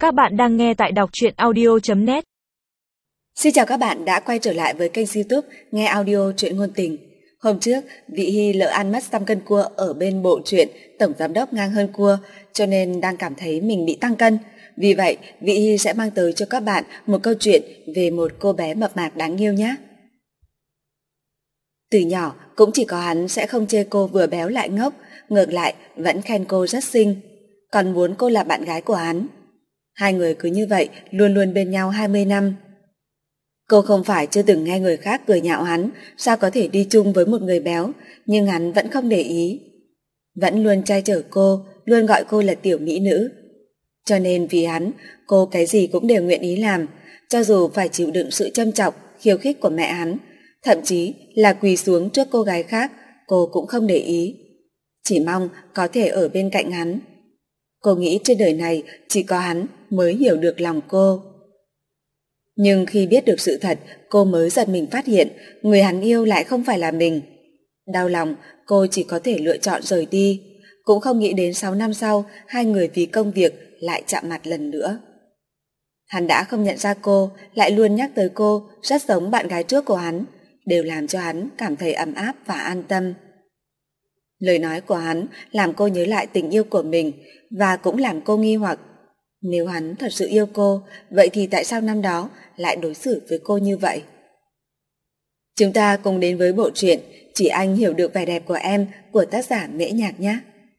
Các bạn đang nghe tại đọc truyện audio.net. Xin chào các bạn đã quay trở lại với kênh YouTube Nghe Audio Truyện Ngôn Tình. Hôm trước, Vị Hy lỡ ăn mất 100 cân cua ở bên bộ truyện Tổng Giám Đốc Ngang Hơn Cua, cho nên đang cảm thấy mình bị tăng cân. Vì vậy, Vị Hy sẽ mang tới cho các bạn một câu chuyện về một cô bé mập mạp đáng yêu nhé. Từ nhỏ, cũng chỉ có hắn sẽ không chê cô vừa béo lại ngốc, ngược lại vẫn khen cô rất xinh, còn muốn cô là bạn gái của hắn. Hai người cứ như vậy luôn luôn bên nhau 20 năm. Cô không phải chưa từng nghe người khác cười nhạo hắn sao có thể đi chung với một người béo, nhưng hắn vẫn không để ý. Vẫn luôn che chở cô, luôn gọi cô là tiểu mỹ nữ. Cho nên vì hắn, cô cái gì cũng đều nguyện ý làm, cho dù phải chịu đựng sự châm chọc, khiêu khích của mẹ hắn, thậm chí là quỳ xuống trước cô gái khác, cô cũng không để ý. Chỉ mong có thể ở bên cạnh hắn. Cô nghĩ trên đời này chỉ có hắn mới hiểu được lòng cô. Nhưng khi biết được sự thật, cô mới giật mình phát hiện người hắn yêu lại không phải là mình. Đau lòng, cô chỉ có thể lựa chọn rời đi. Cũng không nghĩ đến 6 năm sau, hai người vì công việc lại chạm mặt lần nữa. Hắn đã không nhận ra cô, lại luôn nhắc tới cô, rất giống bạn gái trước của hắn, đều làm cho hắn cảm thấy ấm áp và an tâm. Lời nói của hắn làm cô nhớ lại tình yêu của mình và cũng làm cô nghi hoặc. Nếu hắn thật sự yêu cô, vậy thì tại sao năm đó lại đối xử với cô như vậy? Chúng ta cùng đến với bộ truyện Chỉ Anh Hiểu Được Vẻ Đẹp Của Em của tác giả Mễ Nhạc nhé.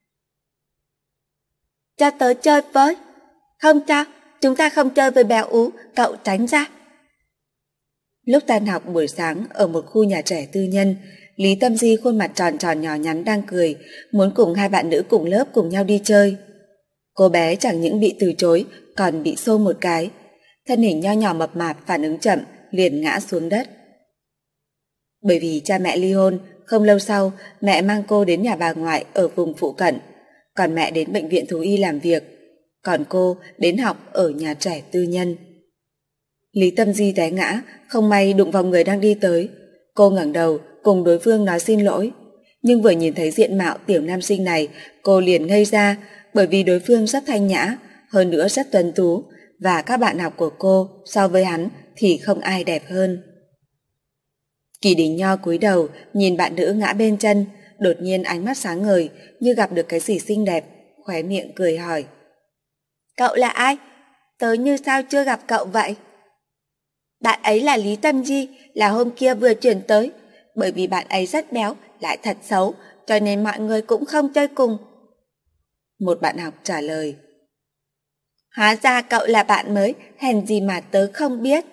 Cho tớ chơi với. Không cho, chúng ta không chơi với béo ú, cậu tránh ra. Lúc tan học buổi sáng ở một khu nhà trẻ tư nhân, Lý Tâm Di khuôn mặt tròn tròn nhỏ nhắn đang cười, muốn cùng hai bạn nữ cùng lớp cùng nhau đi chơi. Cô bé chẳng những bị từ chối, còn bị xô một cái. Thân hình nho nhỏ mập mạp phản ứng chậm, liền ngã xuống đất. Bởi vì cha mẹ ly hôn, không lâu sau, mẹ mang cô đến nhà bà ngoại ở vùng phụ cận, còn mẹ đến bệnh viện thú y làm việc, còn cô đến học ở nhà trẻ tư nhân. Lý Tâm Di té ngã, không may đụng vào người đang đi tới. Cô ngẩng đầu cùng đối phương nói xin lỗi, nhưng vừa nhìn thấy diện mạo tiểu nam sinh này, cô liền ngây ra, bởi vì đối phương rất thanh nhã, hơn nữa rất tuấn tú, và các bạn học của cô so với hắn thì không ai đẹp hơn. Kỳ Đình Nho cúi đầu nhìn bạn nữ ngã bên chân, đột nhiên ánh mắt sáng ngời như gặp được cái gì xinh đẹp, khóe miệng cười hỏi: Cậu là ai? Tớ như sao chưa gặp cậu vậy? Bạn ấy là Lý Tâm Di, là hôm kia vừa chuyển tới. Bởi vì bạn ấy rất béo, lại thật xấu, cho nên mọi người cũng không chơi cùng. Một bạn học trả lời. Hóa ra cậu là bạn mới, hèn gì mà tớ không biết.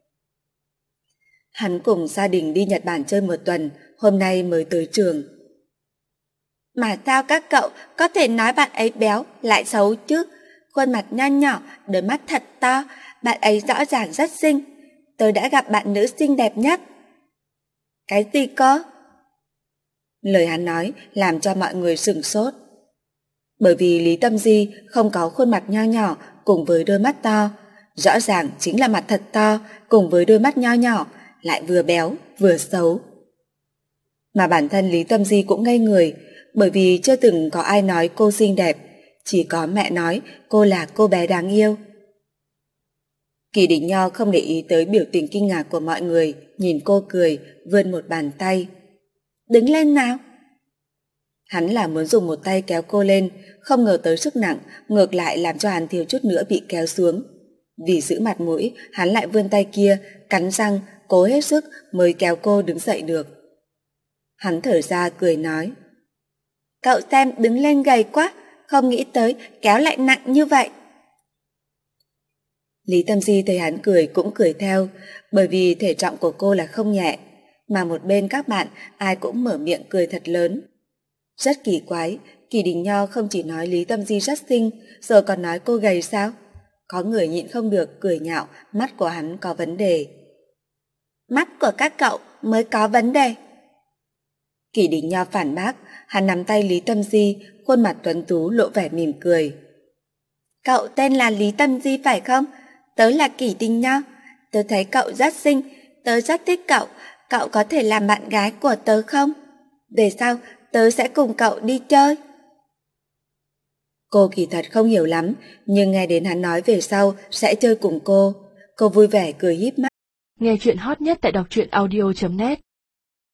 Hắn cùng gia đình đi Nhật Bản chơi một tuần, hôm nay mới tới trường. Mà sao các cậu có thể nói bạn ấy béo, lại xấu chứ? Khuôn mặt nho nhỏ, đôi mắt thật to, bạn ấy rõ ràng rất xinh. Tớ đã gặp bạn nữ xinh đẹp nhất. Cái gì cơ? Lời hắn nói làm cho mọi người sửng sốt. Bởi vì Lý Tâm Di không có khuôn mặt nho nhỏ cùng với đôi mắt to, rõ ràng chính là mặt thật to cùng với đôi mắt nho nhỏ, lại vừa béo vừa xấu. Mà bản thân Lý Tâm Di cũng ngây người, bởi vì chưa từng có ai nói cô xinh đẹp, chỉ có mẹ nói cô là cô bé đáng yêu. Kỳ Đình Nho không để ý tới biểu tình kinh ngạc của mọi người, nhìn cô cười, vươn một bàn tay. Đứng lên nào. Hắn là muốn dùng một tay kéo cô lên, không ngờ tới sức nặng, ngược lại làm cho hắn thiếu chút nữa bị kéo xuống. Vì giữ mặt mũi, hắn lại vươn tay kia, cắn răng, cố hết sức mới kéo cô đứng dậy được. Hắn thở ra cười nói: Cậu xem đứng lên gầy quá, không nghĩ tới kéo lại nặng như vậy. Lý Tâm Di thấy hắn cười cũng cười theo, bởi vì thể trọng của cô là không nhẹ, mà một bên các bạn ai cũng mở miệng cười thật lớn. Rất kỳ quái, Kỳ Đình Nho không chỉ nói Lý Tâm Di rất xinh, rồi còn nói cô gầy sao? Có người nhịn không được cười nhạo mắt của hắn có vấn đề. Mắt của các cậu mới có vấn đề. Kỳ Đình Nho phản bác, hắn nắm tay Lý Tâm Di, khuôn mặt tuấn tú lộ vẻ mỉm cười. Cậu tên là Lý Tâm Di phải không? Tớ là Kỳ Đình Nho. Tớ thấy cậu rất xinh, tớ rất thích cậu. Cậu có thể làm bạn gái của tớ không? Về sau tớ sẽ cùng cậu đi chơi. Cô kỳ thật không hiểu lắm, nhưng nghe đến hắn nói về sau sẽ chơi cùng cô vui vẻ cười híp mắt. Nghe chuyện hot nhất tại đọc truyện audio.net